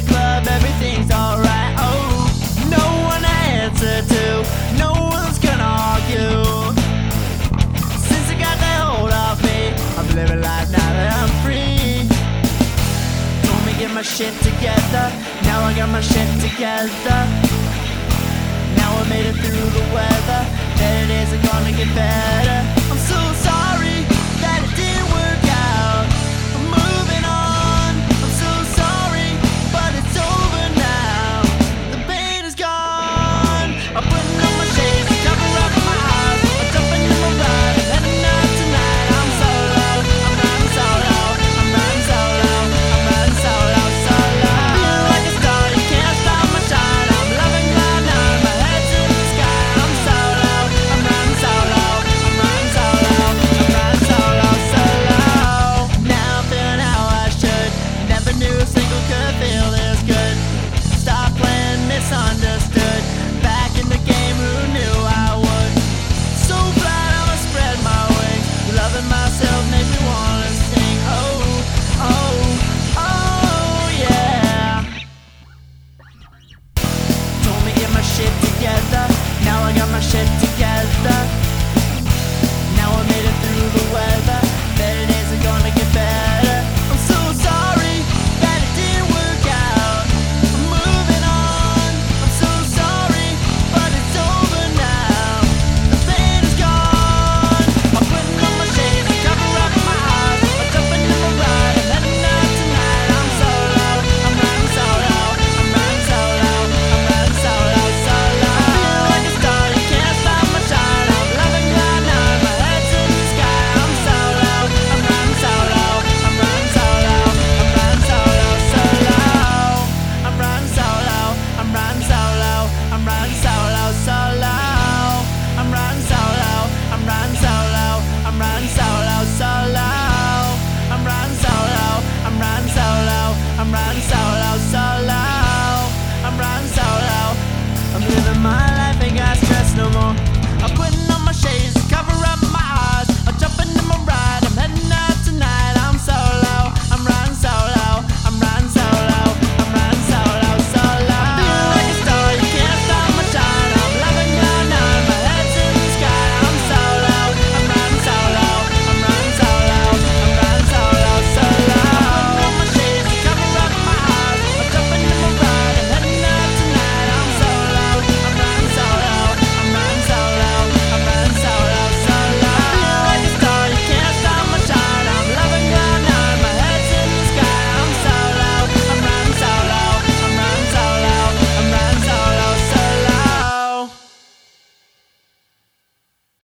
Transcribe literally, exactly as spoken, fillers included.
club, everything's alright. Oh, no one to answer to, no one's gonna argue. Since I got that hold off me, I'm living life now that I'm free. Told me get my shit together, now I got my shit together. Now I made it through the weather, better days are gonna get better. I'm so sorry.